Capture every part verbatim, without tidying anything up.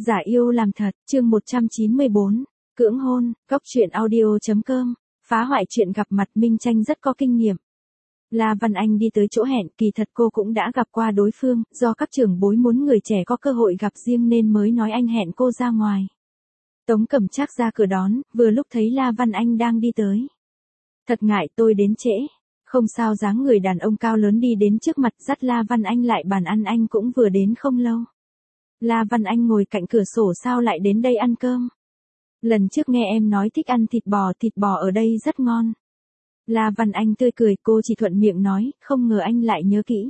Giả yêu làm thật, chương một trăm chín mươi bốn, cưỡng hôn, góc truyện audio.com, phá hoại chuyện gặp mặt. Minh Tranh rất có kinh nghiệm. La Văn Anh đi tới chỗ hẹn, kỳ thật cô cũng đã gặp qua đối phương, do các trưởng bối muốn người trẻ có cơ hội gặp riêng nên mới nói anh hẹn cô ra ngoài. Tống Cẩm Trác ra cửa đón, vừa lúc thấy La Văn Anh đang đi tới. Thật ngại tôi đến trễ. Không sao, dáng người đàn ông cao lớn đi đến trước mặt dắt La Văn Anh lại bàn ăn, anh cũng vừa đến không lâu. La Văn Anh ngồi cạnh cửa sổ, sao lại đến đây ăn cơm? Lần trước nghe em nói thích ăn thịt bò, thịt bò ở đây rất ngon. La Văn Anh tươi cười, cô chỉ thuận miệng nói, không ngờ anh lại nhớ kỹ.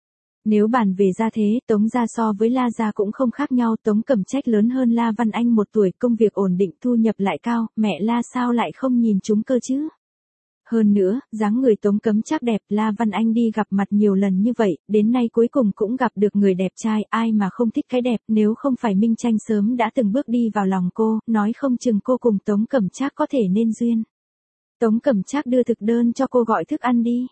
Nếu bàn về gia thế, Tống gia so với La gia cũng không khác nhau. Tống Cẩm Trác lớn hơn La Văn Anh một tuổi, công việc ổn định, thu nhập lại cao, mẹ La sao lại không nhìn chúng cơ chứ? Hơn nữa, dáng người Tống Cẩm Trác đẹp, La Văn Anh đi gặp mặt nhiều lần như vậy, đến nay cuối cùng cũng gặp được người đẹp trai, ai mà không thích cái đẹp, nếu không phải Minh Tranh sớm đã từng bước đi vào lòng cô, nói không chừng cô cùng Tống Cẩm Trác có thể nên duyên. Tống Cẩm Trác đưa thực đơn cho cô, gọi thức ăn đi.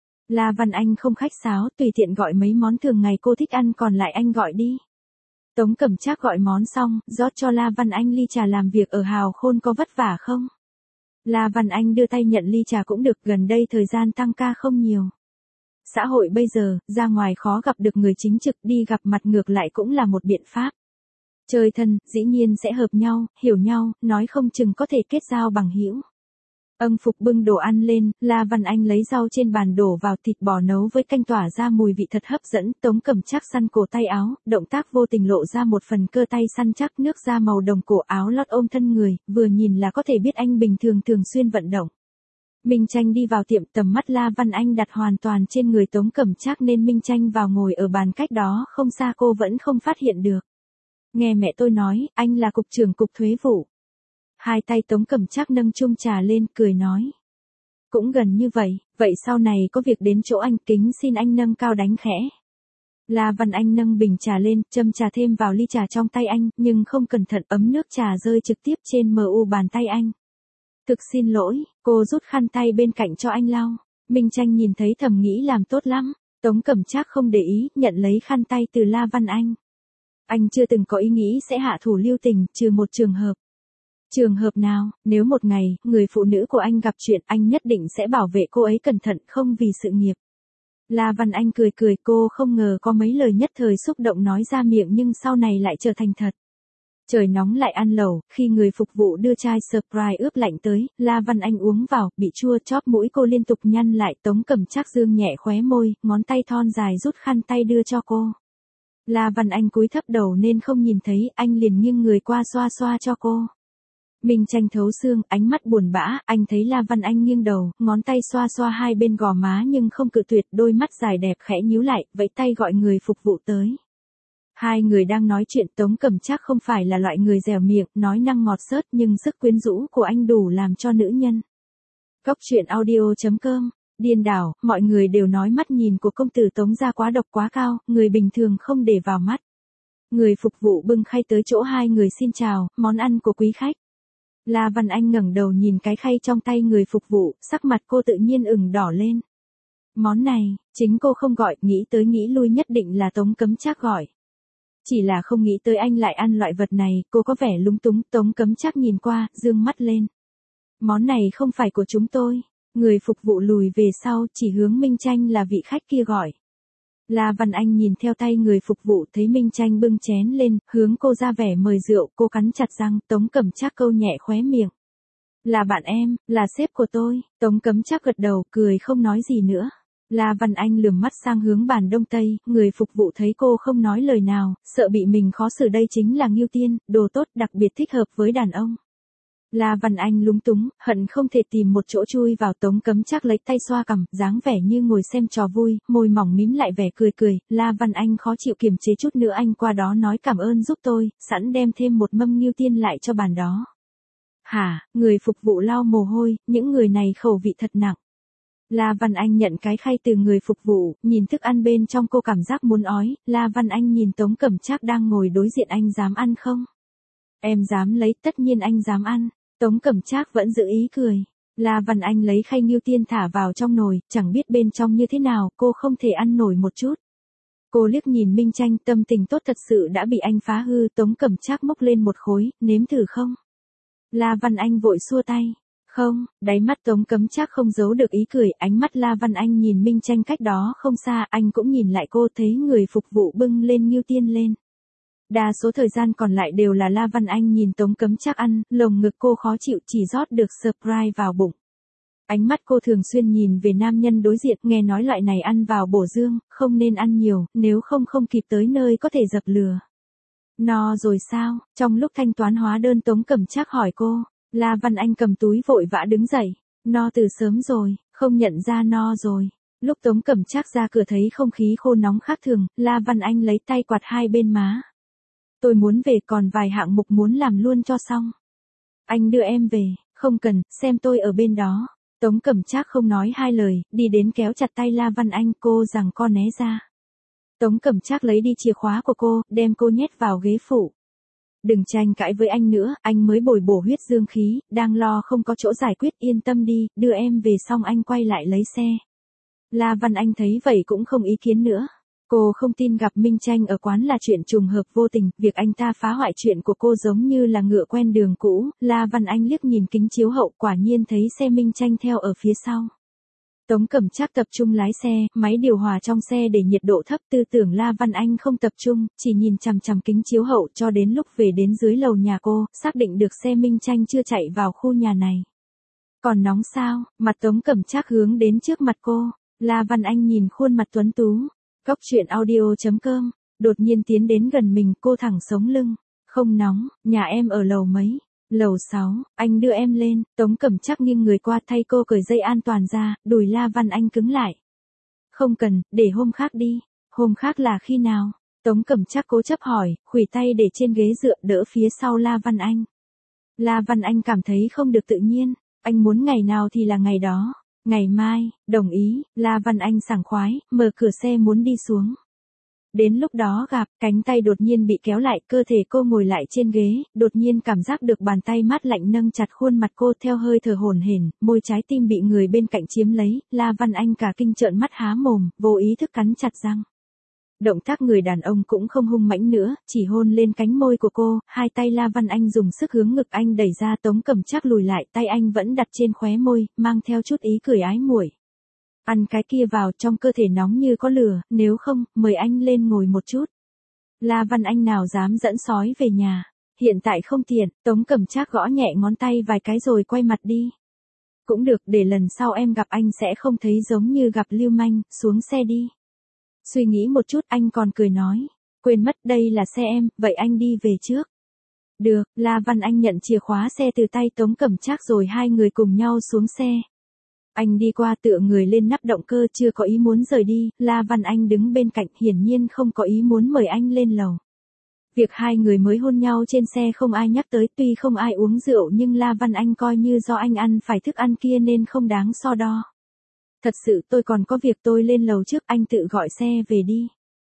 La Văn Anh không khách sáo, tùy tiện gọi mấy món thường ngày cô thích ăn, còn lại anh gọi đi. Tống Cẩm Trác gọi món xong, rót cho La Văn Anh ly trà. Làm việc ở Hào Khôn có vất vả không? La Văn Anh đưa tay nhận ly trà. Cũng được, gần đây thời gian tăng ca không nhiều. Xã hội bây giờ, ra ngoài khó gặp được người chính trực, đi gặp mặt ngược lại cũng là một biện pháp. Chơi thân, dĩ nhiên sẽ hợp nhau, hiểu nhau, nói không chừng có thể kết giao bằng hữu. Ân Phục bưng đồ ăn lên, La Văn Anh lấy rau trên bàn đổ vào, thịt bò nấu với canh tỏa ra mùi vị thật hấp dẫn. Tống Cẩm Trác săn cổ tay áo, động tác vô tình lộ ra một phần cơ tay săn chắc, nước da màu đồng cổ, áo lót ôm thân người, vừa nhìn là có thể biết anh bình thường thường xuyên vận động. Minh Tranh đi vào tiệm, tầm mắt La Văn Anh đặt hoàn toàn trên người Tống Cẩm Trác nên Minh Tranh vào ngồi ở bàn cách đó không xa, cô vẫn không phát hiện được. Nghe mẹ tôi nói, anh là cục trưởng cục thuế vụ. Hai tay Tống Cẩm Trác nâng chung trà lên, cười nói. Cũng gần như vậy, vậy sau này có việc đến chỗ anh, kính xin anh nâng cao đánh khẽ. La Văn Anh nâng bình trà lên, châm trà thêm vào ly trà trong tay anh, nhưng không cẩn thận ấm nước trà rơi trực tiếp trên mu bàn tay anh. Thực xin lỗi, cô rút khăn tay bên cạnh cho anh lau. Minh Tranh nhìn thấy thầm nghĩ làm tốt lắm. Tống Cẩm Trác không để ý, nhận lấy khăn tay từ La Văn Anh. Anh chưa từng có ý nghĩ sẽ hạ thủ lưu tình, trừ một trường hợp. Trường hợp nào? Nếu một ngày, người phụ nữ của anh gặp chuyện, anh nhất định sẽ bảo vệ cô ấy cẩn thận, không vì sự nghiệp. La Văn Anh cười cười, cô không ngờ có mấy lời nhất thời xúc động nói ra miệng nhưng sau này lại trở thành thật. Trời nóng lại ăn lẩu, khi người phục vụ đưa chai Sprite ướp lạnh tới, La Văn Anh uống vào, bị chua chóp mũi cô liên tục nhăn lại. Tống Cẩm Trác dương nhẹ khóe môi, ngón tay thon dài rút khăn tay đưa cho cô. La Văn Anh cúi thấp đầu nên không nhìn thấy, anh liền nghiêng người qua xoa xoa cho cô. Minh Tranh thấu xương, ánh mắt buồn bã, anh thấy La Văn Anh nghiêng đầu, ngón tay xoa xoa hai bên gò má nhưng không cự tuyệt, đôi mắt dài đẹp khẽ nhíu lại, vẫy tay gọi người phục vụ tới. Hai người đang nói chuyện, Tống Cẩm Trác không phải là loại người dẻo miệng, nói năng ngọt xớt nhưng sức quyến rũ của anh đủ làm cho nữ nhân. Góc truyện audio.com, điên đảo, mọi người đều nói mắt nhìn của công tử Tống gia quá độc quá cao, người bình thường không để vào mắt. Người phục vụ bưng khay tới chỗ hai người xin chào, món ăn của quý khách. La Văn Anh ngẩng đầu nhìn cái khay trong tay người phục vụ, sắc mặt cô tự nhiên ửng đỏ lên. Món này, chính cô không gọi, nghĩ tới nghĩ lui nhất định là Tống Cẩm Trác gọi. Chỉ là không nghĩ tới anh lại ăn loại vật này, cô có vẻ lúng túng. Tống Cẩm Trác nhìn qua, dương mắt lên. Món này không phải của chúng tôi. Người phục vụ lùi về sau, chỉ hướng Minh Tranh là vị khách kia gọi. La Văn Anh nhìn theo tay người phục vụ, thấy Minh Tranh bưng chén lên, hướng cô ra vẻ mời rượu, cô cắn chặt răng. Tống Cẩm Trác câu nhẹ khóe miệng. Là bạn em, là sếp của tôi. Tống Cẩm Trác gật đầu, cười không nói gì nữa. La Văn Anh lườm mắt sang hướng bàn đông tây, người phục vụ thấy cô không nói lời nào, sợ bị mình khó xử. Đây chính là Ngưu Tiên, đồ tốt đặc biệt thích hợp với đàn ông. La Văn Anh lúng túng, hận không thể tìm một chỗ chui vào. Tống Cẩm Trác lấy tay xoa cằm, dáng vẻ như ngồi xem trò vui, môi mỏng mím lại vẻ cười cười. La Văn Anh khó chịu kiềm chế chút nữa, anh qua đó nói cảm ơn giúp tôi, sẵn đem thêm một mâm Ngưu Tiên lại cho bàn đó. Hả? Người phục vụ lau mồ hôi, những người này khẩu vị thật nặng. La Văn Anh nhận cái khay từ người phục vụ, nhìn thức ăn bên trong cô cảm giác muốn ói. La Văn Anh nhìn Tống Cẩm Trác đang ngồi đối diện, anh dám ăn không? Em dám lấy, tất nhiên anh dám ăn. Tống Cẩm Trác vẫn giữ ý cười. La Văn Anh lấy khay Ngưu Tiên thả vào trong nồi, chẳng biết bên trong như thế nào, cô không thể ăn nổi một chút. Cô liếc nhìn Minh Tranh, tâm tình tốt thật sự đã bị anh phá hư. Tống Cẩm Trác móc lên một khối, nếm thử không? La Văn Anh vội xua tay. Không, đáy mắt Tống Cẩm Trác không giấu được ý cười, ánh mắt La Văn Anh nhìn Minh Tranh cách đó không xa, anh cũng nhìn lại cô, thấy người phục vụ bưng lên ngưu tiên lên. Đa số thời gian còn lại đều là La Văn Anh nhìn Tống Cẩm Trác ăn, lồng ngực cô khó chịu chỉ rót được surprise vào bụng. Ánh mắt cô thường xuyên nhìn về nam nhân đối diện, nghe nói loại này ăn vào bổ dương, không nên ăn nhiều, nếu không không kịp tới nơi có thể dập lửa. No rồi sao? Trong lúc thanh toán hóa đơn Tống Cẩm Trác hỏi cô, La Văn Anh cầm túi vội vã đứng dậy. No từ sớm rồi, không nhận ra no rồi. Lúc Tống Cẩm Trác ra cửa thấy không khí khô nóng khác thường, La Văn Anh lấy tay quạt hai bên má. Tôi muốn về, còn vài hạng mục muốn làm luôn cho xong. Anh đưa em về, không cần, xem tôi ở bên đó. Tống Cẩm Trác không nói hai lời, đi đến kéo chặt tay La Văn Anh, cô rằng con né ra. Tống Cẩm Trác lấy đi chìa khóa của cô, đem cô nhét vào ghế phụ. Đừng tranh cãi với anh nữa, anh mới bồi bổ huyết dương khí, đang lo không có chỗ giải quyết, yên tâm đi, đưa em về xong anh quay lại lấy xe. La Văn Anh thấy vậy cũng không ý kiến nữa. Cô không tin gặp Minh Tranh ở quán là chuyện trùng hợp vô tình, việc anh ta phá hoại chuyện của cô giống như là ngựa quen đường cũ. La Văn Anh liếc nhìn kính chiếu hậu, quả nhiên thấy xe Minh Tranh theo ở phía sau. Tống Cẩm Trác tập trung lái xe, máy điều hòa trong xe để nhiệt độ thấp, tư tưởng La Văn Anh không tập trung, chỉ nhìn chằm chằm kính chiếu hậu cho đến lúc về đến dưới lầu nhà cô, xác định được xe Minh Tranh chưa chạy vào khu nhà này. Còn nóng sao? Mặt Tống Cẩm Trác hướng đến trước mặt cô. La Văn Anh nhìn khuôn mặt tuấn tú. Cóc truyện audio chấm com, đột nhiên tiến đến gần mình, cô thẳng sống lưng. Không nóng, nhà em ở lầu mấy? Lầu sáu, anh đưa em lên. Tống Cẩm Trác nghiêng người qua thay cô cởi dây an toàn ra, đùi La Văn Anh cứng lại. Không cần, để hôm khác đi. Hôm khác là khi nào? Tống Cẩm Trác cố chấp hỏi, khuỷu tay để trên ghế dựa đỡ phía sau La Văn Anh. La Văn Anh cảm thấy không được tự nhiên, anh muốn ngày nào thì là ngày đó. Ngày mai, đồng ý. La Văn Anh sảng khoái, mở cửa xe muốn đi xuống. Đến lúc đó gặp, cánh tay đột nhiên bị kéo lại, cơ thể cô ngồi lại trên ghế, đột nhiên cảm giác được bàn tay mát lạnh nâng chặt khuôn mặt cô theo hơi thở hổn hển, môi trái tim bị người bên cạnh chiếm lấy, La Văn Anh cả kinh trợn mắt há mồm, vô ý thức cắn chặt răng. Động tác người đàn ông cũng không hung mãnh nữa, chỉ hôn lên cánh môi của cô, hai tay La Văn Anh dùng sức hướng ngực anh đẩy ra. Tống Cẩm Trác lùi lại, tay anh vẫn đặt trên khóe môi, mang theo chút ý cười ái muội. Ăn cái kia vào, trong cơ thể nóng như có lửa, nếu không, mời anh lên ngồi một chút. La Văn Anh nào dám dẫn sói về nhà, hiện tại không tiện. Tống Cẩm Trác gõ nhẹ ngón tay vài cái rồi quay mặt đi. Cũng được, để lần sau em gặp anh sẽ không thấy giống như gặp lưu manh, xuống xe đi. Suy nghĩ một chút, anh còn cười nói, quên mất đây là xe em, vậy anh đi về trước. Được, La Văn Anh nhận chìa khóa xe từ tay Tống Cẩm Trác rồi hai người cùng nhau xuống xe. Anh đi qua tựa người lên nắp động cơ, chưa có ý muốn rời đi, La Văn Anh đứng bên cạnh hiển nhiên không có ý muốn mời anh lên lầu. Việc hai người mới hôn nhau trên xe không ai nhắc tới, tuy không ai uống rượu nhưng La Văn Anh coi như do anh ăn phải thức ăn kia nên không đáng so đo. Thật sự tôi còn có việc, tôi lên lầu trước, anh tự gọi xe về đi.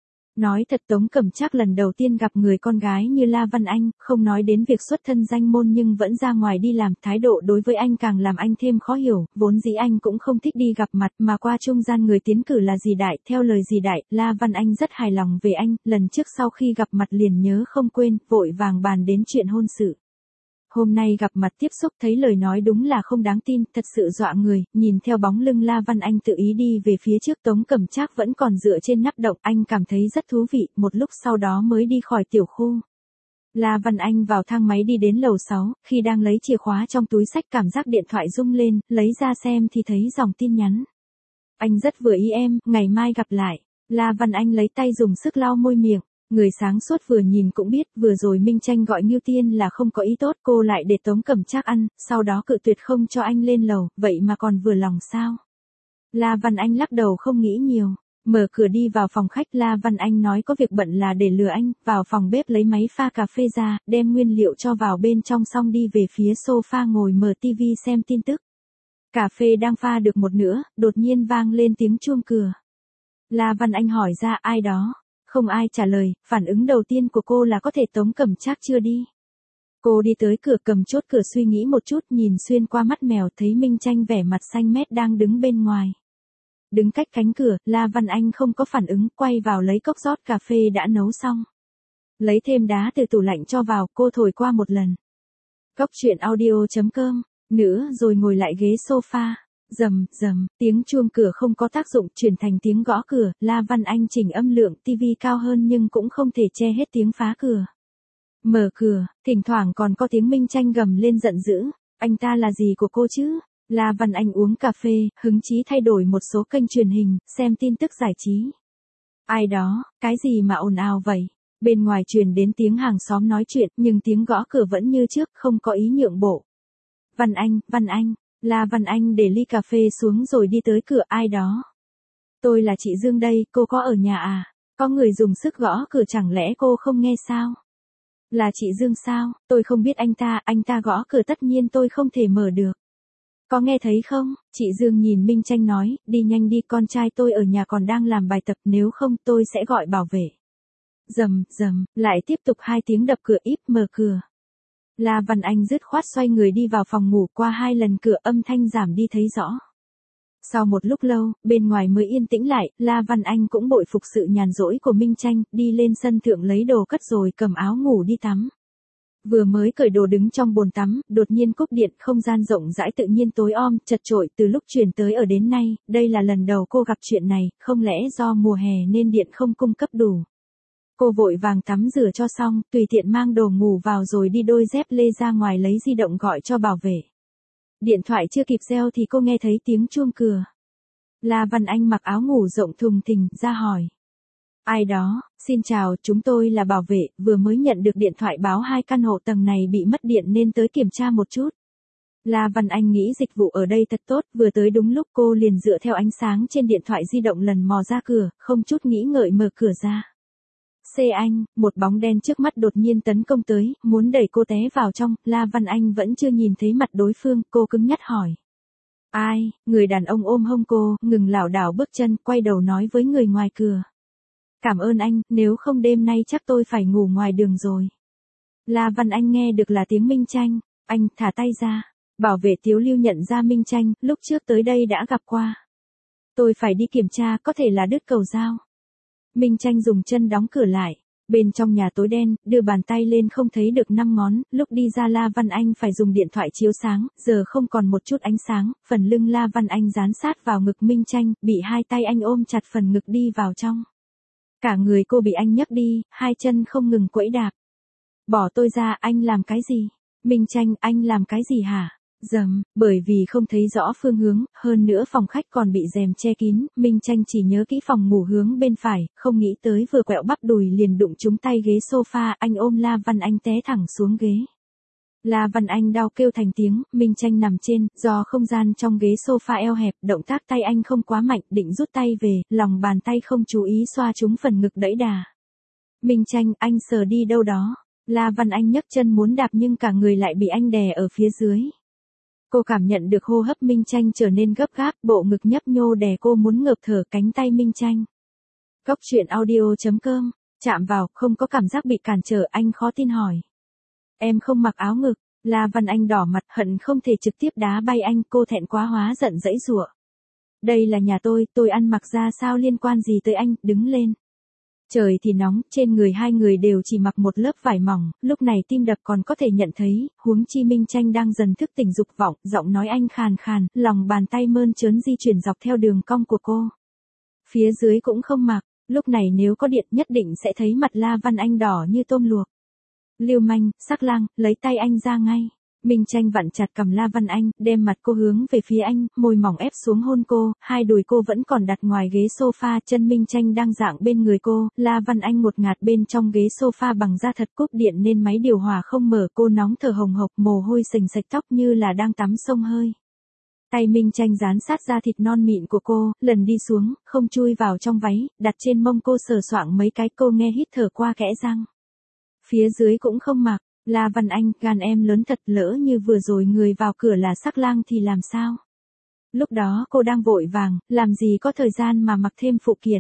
Nói thật, Tống Cẩm Trác lần đầu tiên gặp người con gái như La Văn Anh, không nói đến việc xuất thân danh môn nhưng vẫn ra ngoài đi làm, thái độ đối với anh càng làm anh thêm khó hiểu, vốn dĩ anh cũng không thích đi gặp mặt mà qua trung gian người tiến cử là dì Đại, theo lời dì Đại, La Văn Anh rất hài lòng về anh, lần trước sau khi gặp mặt liền nhớ không quên, vội vàng bàn đến chuyện hôn sự. Hôm nay gặp mặt tiếp xúc thấy lời nói đúng là không đáng tin, thật sự dọa người, nhìn theo bóng lưng La Văn Anh tự ý đi về phía trước, Tống Cẩm Trác vẫn còn dựa trên nắp động, anh cảm thấy rất thú vị, một lúc sau đó mới đi khỏi tiểu khu. La Văn Anh vào thang máy đi đến lầu sáu, khi đang lấy chìa khóa trong túi xách cảm giác điện thoại rung lên, lấy ra xem thì thấy dòng tin nhắn. Anh rất vừa ý em, ngày mai gặp lại. La Văn Anh lấy tay dùng sức lau môi miệng. Người sáng suốt vừa nhìn cũng biết, vừa rồi Minh Tranh gọi Ngưu Tiên là không có ý tốt, cô lại để Tống Cẩm Trác ăn, sau đó cự tuyệt không cho anh lên lầu, vậy mà còn vừa lòng sao? La Văn Anh lắc đầu không nghĩ nhiều, mở cửa đi vào phòng khách. La Văn Anh nói có việc bận là để lừa anh, vào phòng bếp lấy máy pha cà phê ra, đem nguyên liệu cho vào bên trong xong đi về phía sofa ngồi mở tivi xem tin tức. Cà phê đang pha được một nửa, đột nhiên vang lên tiếng chuông cửa. La Văn Anh hỏi ra ai đó. Không ai trả lời, phản ứng đầu tiên của cô là có thể Tống Cẩm Trác chưa đi. Cô đi tới cửa cầm chốt cửa suy nghĩ một chút, nhìn xuyên qua mắt mèo thấy Minh Tranh vẻ mặt xanh mét đang đứng bên ngoài. đứng cách cánh cửa, La Văn Anh không có phản ứng, quay vào lấy cốc rót cà phê đã nấu xong. Lấy thêm đá từ tủ lạnh cho vào, cô thổi qua một lần. Cốc truyện audio chấm com, nữa rồi ngồi lại ghế sofa. Rầm, rầm, tiếng chuông cửa không có tác dụng, chuyển thành tiếng gõ cửa, La Văn Anh chỉnh âm lượng tivi cao hơn nhưng cũng không thể che hết tiếng phá cửa. Mở cửa, thỉnh thoảng còn có tiếng Minh Tranh gầm lên giận dữ, anh ta là gì của cô chứ? La Văn Anh uống cà phê, hứng chí thay đổi một số kênh truyền hình, xem tin tức giải trí. Ai đó, cái gì mà ồn ào vậy? Bên ngoài truyền đến tiếng hàng xóm nói chuyện, nhưng tiếng gõ cửa vẫn như trước, không có ý nhượng bộ. Văn Anh, Văn Anh, La Văn Anh để ly cà phê xuống rồi đi tới cửa. Ai đó? Tôi là chị Dương đây, cô có ở nhà à? Có người dùng sức gõ cửa, chẳng lẽ cô không nghe sao? Là chị Dương sao? Tôi không biết anh ta, anh ta gõ cửa tất nhiên tôi không thể mở được. Có nghe thấy không? Chị Dương nhìn Minh Tranh nói, đi nhanh đi, con trai tôi ở nhà còn đang làm bài tập, nếu không tôi sẽ gọi bảo vệ. Rầm, rầm, lại tiếp tục hai tiếng đập cửa. Íp mở cửa. La Văn Anh dứt khoát xoay người đi vào phòng ngủ, qua hai lần cửa âm thanh giảm đi thấy rõ. Sau một lúc lâu, bên ngoài mới yên tĩnh lại, La Văn Anh cũng bội phục sự nhàn rỗi của Minh Tranh, đi lên sân thượng lấy đồ cất rồi cầm áo ngủ đi tắm. Vừa mới cởi đồ đứng trong bồn tắm, đột nhiên cúp điện, không gian rộng rãi tự nhiên tối om, chật chội từ lúc chuyển tới ở đến nay, đây là lần đầu cô gặp chuyện này, không lẽ do mùa hè nên điện không cung cấp đủ. Cô vội vàng tắm rửa cho xong, tùy tiện mang đồ ngủ vào rồi đi đôi dép lê ra ngoài lấy di động gọi cho bảo vệ. Điện thoại chưa kịp reo thì cô nghe thấy tiếng chuông cửa. La Văn Anh mặc áo ngủ rộng thùng thình, ra hỏi. Ai đó? Xin chào, chúng tôi là bảo vệ, vừa mới nhận được điện thoại báo hai căn hộ tầng này bị mất điện nên tới kiểm tra một chút. La Văn Anh nghĩ dịch vụ ở đây thật tốt, vừa tới đúng lúc cô liền dựa theo ánh sáng trên điện thoại di động lần mò ra cửa, không chút nghĩ ngợi mở cửa ra. Xê anh, một bóng đen trước mắt đột nhiên tấn công tới, muốn đẩy cô té vào trong, La Văn Anh vẫn chưa nhìn thấy mặt đối phương, cô cứng nhắc hỏi. Ai? Người đàn ông ôm hông cô, ngừng lảo đảo bước chân, quay đầu nói với người ngoài cửa. Cảm ơn anh, nếu không đêm nay chắc tôi phải ngủ ngoài đường rồi. La Văn Anh nghe được là tiếng Minh Tranh, anh thả tay ra. Bảo vệ Tiếu Lưu nhận ra Minh Tranh, lúc trước tới đây đã gặp qua. Tôi phải đi kiểm tra, có thể là đứt cầu dao. Minh Tranh dùng chân đóng cửa lại. Bên trong nhà tối đen, đưa bàn tay lên không thấy được năm ngón, lúc đi ra La Văn Anh phải dùng điện thoại chiếu sáng, giờ không còn một chút ánh sáng, phần lưng La Văn Anh dán sát vào ngực Minh Tranh, bị hai tay anh ôm chặt phần ngực đi vào trong. Cả người cô bị anh nhấc đi, hai chân không ngừng quẫy đạp. Bỏ tôi ra, anh làm cái gì? Minh Tranh, anh làm cái gì hả? Dầm, bởi vì không thấy rõ phương hướng, hơn nữa phòng khách còn bị rèm che kín, Minh Tranh chỉ nhớ kỹ phòng ngủ hướng bên phải, không nghĩ tới vừa quẹo bắp đùi liền đụng trúng tay ghế sofa, anh ôm La Văn Anh té thẳng xuống ghế. La Văn Anh đau kêu thành tiếng, Minh Tranh nằm trên, do không gian trong ghế sofa eo hẹp, động tác tay anh không quá mạnh, định rút tay về, lòng bàn tay không chú ý xoa trúng phần ngực đẫy đà. Minh Tranh, anh sờ đi đâu đó. La Văn Anh nhấc chân muốn đạp nhưng cả người lại bị anh đè ở phía dưới. Cô cảm nhận được hô hấp Minh Tranh trở nên gấp gáp, bộ ngực nhấp nhô đè cô muốn ngợp thở cánh tay Minh Tranh. Cốc truyện audio chấm com, chạm vào, không có cảm giác bị cản trở, anh khó tin hỏi. Em không mặc áo ngực. La Văn Anh đỏ mặt hận không thể trực tiếp đá bay anh, cô thẹn quá hóa giận dãy giụa. Đây là nhà tôi, tôi ăn mặc ra sao liên quan gì tới anh, đứng lên. Trời thì nóng, trên người hai người đều chỉ mặc một lớp vải mỏng, lúc này tim đập còn có thể nhận thấy, huống chi Minh Tranh đang dần thức tỉnh dục vọng, giọng nói anh khàn khàn, lòng bàn tay mơn trớn di chuyển dọc theo đường cong của cô. Phía dưới cũng không mặc, lúc này nếu có điện nhất định sẽ thấy mặt La Văn Anh đỏ như tôm luộc. Lưu manh, sắc lang, lấy tay anh ra ngay. Minh Tranh vặn chặt cầm La Văn Anh, đem mặt cô hướng về phía anh, môi mỏng ép xuống hôn cô, hai đùi cô vẫn còn đặt ngoài ghế sofa, chân Minh Tranh đang dạng bên người cô, La Văn Anh ngột ngạt bên trong ghế sofa bằng da thật, cúp điện nên máy điều hòa không mở, cô nóng thở hồng hộc, mồ hôi sình sạch, tóc như là đang tắm sông hơi. Tay Minh Tranh dán sát da thịt non mịn của cô, lần đi xuống, không chui vào trong váy, đặt trên mông cô sờ soạng mấy cái, cô nghe hít thở qua kẽ răng. Phía dưới cũng không mặc. La Văn Anh, gan em lớn thật, lỡ như vừa rồi người vào cửa là sắc lang thì làm sao? Lúc đó cô đang vội vàng, làm gì có thời gian mà mặc thêm phụ kiện.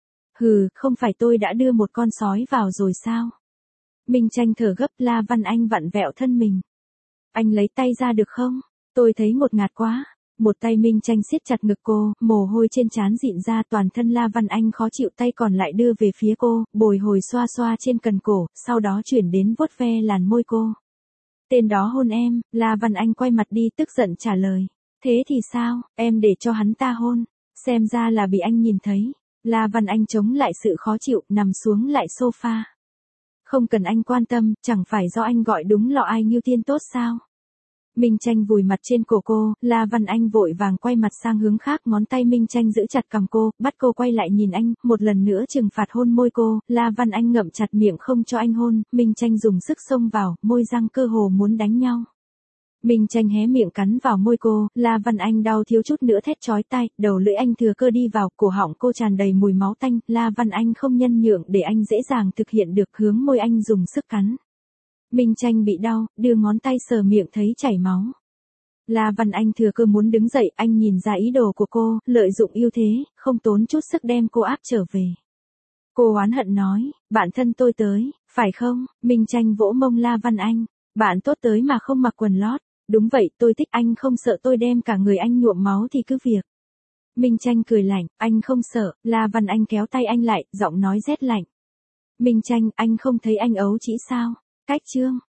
Hừ, không phải tôi đã đưa một con sói vào rồi sao? Minh Tranh thở gấp, La Văn Anh vặn vẹo thân mình. Anh lấy tay ra được không? Tôi thấy ngột ngạt quá. Một tay Minh Tranh siết chặt ngực cô, mồ hôi trên trán rịn ra, toàn thân La Văn Anh khó chịu, tay còn lại đưa về phía cô, bồi hồi xoa xoa trên cần cổ, sau đó chuyển đến vuốt ve làn môi cô. Tên đó hôn em, La Văn Anh quay mặt đi tức giận trả lời. Thế thì sao, em để cho hắn ta hôn, xem ra là bị anh nhìn thấy. La Văn Anh chống lại sự khó chịu, nằm xuống lại sofa. Không cần anh quan tâm, chẳng phải do anh gọi đúng lọ ai Ngưu Tiên tốt sao? Minh Tranh vùi mặt trên cổ cô, La Văn Anh vội vàng quay mặt sang hướng khác, ngón tay Minh Tranh giữ chặt cằm cô, bắt cô quay lại nhìn anh, một lần nữa trừng phạt hôn môi cô. La Văn Anh ngậm chặt miệng không cho anh hôn, Minh Tranh dùng sức xông vào, môi răng cơ hồ muốn đánh nhau. Minh Tranh hé miệng cắn vào môi cô, La Văn Anh đau thiếu chút nữa thét chói tai, đầu lưỡi anh thừa cơ đi vào, cổ họng cô tràn đầy mùi máu tanh, La Văn Anh không nhân nhượng để anh dễ dàng thực hiện được, hướng môi anh dùng sức cắn. Minh Tranh bị đau, đưa ngón tay sờ miệng thấy chảy máu. La Văn Anh thừa cơ muốn đứng dậy, anh nhìn ra ý đồ của cô, lợi dụng ưu thế, không tốn chút sức đem cô áp trở về. Cô oán hận nói, bạn thân tôi tới, phải không? Minh Tranh vỗ mông La Văn Anh, bạn tốt tới mà không mặc quần lót. Đúng vậy, tôi thích anh, không sợ tôi đem cả người anh nhuộm máu thì cứ việc. Minh Tranh cười lạnh, anh không sợ. La Văn Anh kéo tay anh lại, giọng nói rét lạnh. Minh Tranh, anh không thấy anh ấu trĩ sao? Cách chương